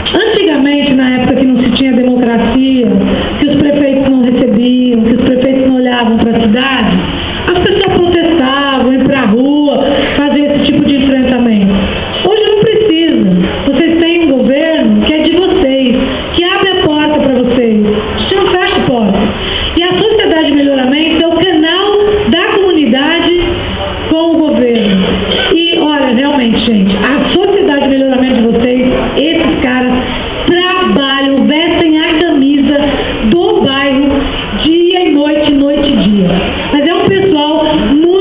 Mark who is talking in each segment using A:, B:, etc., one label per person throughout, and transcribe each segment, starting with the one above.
A: Antigamente, na época que não se tinha democracia, que os prefeitos não recebiam, que os prefeitos não olhavam para a cidade, as pessoas protestavam, iam para a rua, faziam esse tipo de enfrentamento. Hoje não precisa. Vocês têm um governo que é de vocês, que abre a porta para vocês. A gente não fecha a porta. E a Sociedade de Melhoramento é o canal da comunidade com o governo. E, olha, realmente, gente, a Sociedade de Melhoramento de vocês, esses caras trabalham, vestem a camisa do bairro dia e noite, noite e dia. Mas é um pessoal muito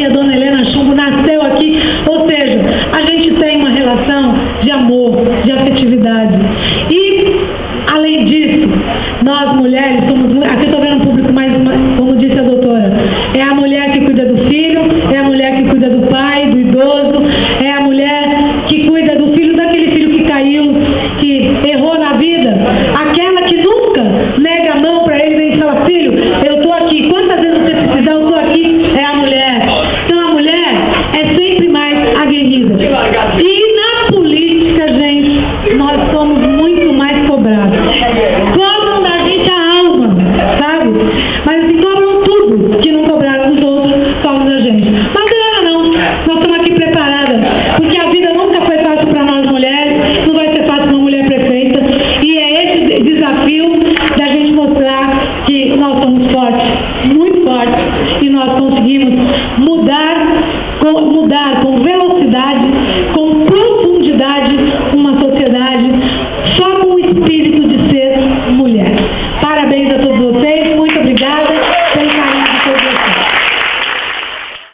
A: aqui, a dona Helena Chumbo nasceu aqui. Ou seja, a gente tem uma relação de amor, de afetividade. E, além disso, nós mulheres somos... Aqui eu estou vendo um público mais, como disse a doutora, é a mulher que cuida do filho, é a mulher que cuida do pai, do idoso, é a mulher que cuida do filho, daquele filho que caiu, que errou na vida, aquela que nunca nega a mão para ele e fala, filho, eu estou aqui, quantas vezes você precisar, eu estou aqui, é a mulher. Então a mulher é sempre mais aguerrida. E na política, gente, nós somos muito mais cobrados. Cobram da gente a alma, sabe? Mas assim, cobram tudo que não cobraram dos outros, cobram da gente. Mas não tem nada não, nós estamos aqui preparadas, porque a vida nunca foi fácil para nós mulheres, não vai ser fácil uma mulher prefeita, e é esse desafio da gente mostrar que nós somos fortes, muito fortes, e nós conseguimos mudar com